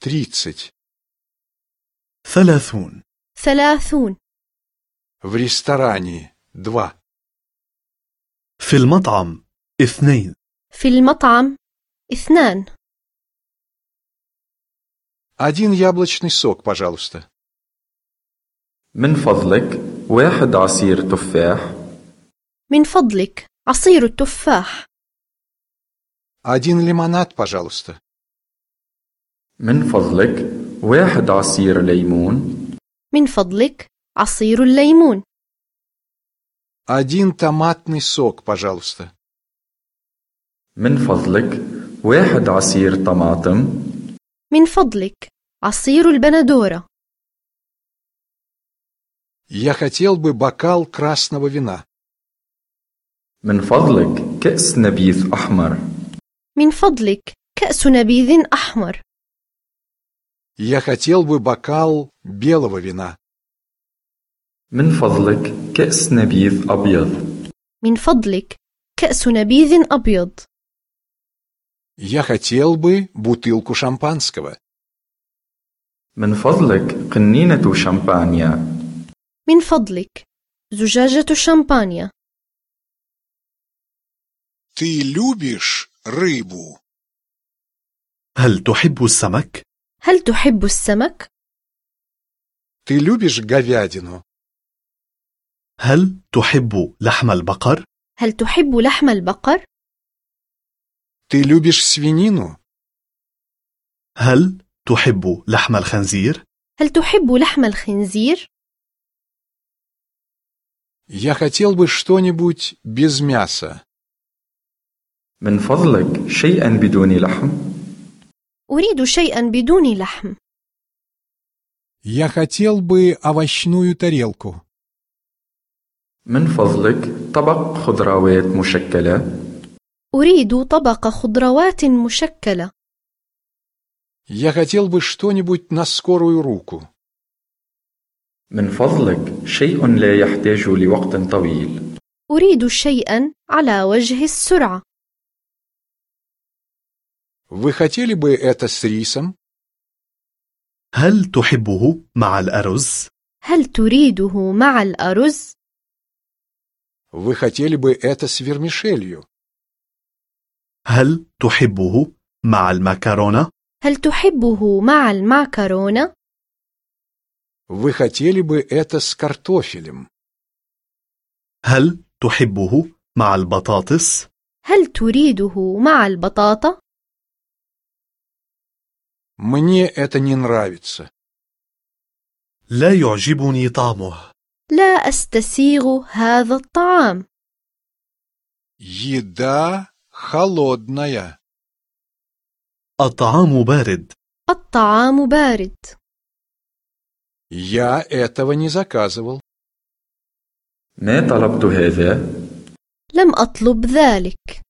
30. 30. 30. В ресторане 2. في المطعم 2. في المطعم 2. 1 яблочный сок, пожалуйста. من فضلك 1 عصير تفاح. من فضلك عصير التفاح. 1 лимонад, пожалуйста. من فضلك 1 عصير ليمون. من فضلك عصير الليمون. 1 томатный сок, пожалуйста. من فضلك 1 عصير طماطم. من فضلك عصير البندورة. Я хотел бы бокал красного вина. من فضلك كأس نبيذ أحمر. من فضلك كأس نبيذ أحمر. Я хотел бы бокал белого вина. من فضلك كأس نبيذ أبيض. من فضلك كأس نبيذ أبيض. Я хотел бы бутылку шампанского. من فضلك قنينة شامبانيا. من فضلك زجاجة شامبانيا. Ты любишь рыбу? هل تحب السمك؟ هل تحب السمك؟ Ты любишь говядину? هل تحب لحم البقر؟ هل تحب لحم البقر؟ Ты любишь свинину? هل تحب لحم الخنزير؟ هل تحب لحم الخنزير؟ Я хотел бы что-нибудь без мяса. من فضلك شيئا بدون لحم. أريد شيئا بدون لحم. Я хотел бы овощную тарелку. من فضلك طبق خضروات مشكلة. أريد طبق خضروات مشكلة. Я хотел бы что-нибудь на скорую руку. من فضلك شيء لا يحتاج لوقت طويل. أريد شيئا على وجه السرعة. Вы хотели бы это с рисом? هل تحبه مع الأرز؟ هل تريده مع الأرز؟ Вы хотели бы это с вермишелью? هل تحبه مع المكرونة؟ هل تحبه مع المعكرونة؟ Вы хотели бы это с картофелем? هل تحبه مع البطاطس؟ هل تريده مع البطاطا؟ Мне это не нравится. لا يعجبني طعمه. لا أستسيغ هذا الطعام. Еда холодная. الطعام بارد. الطعام بارد. Я этого не заказывал. ما طلبت هذا. لم أطلب ذلك.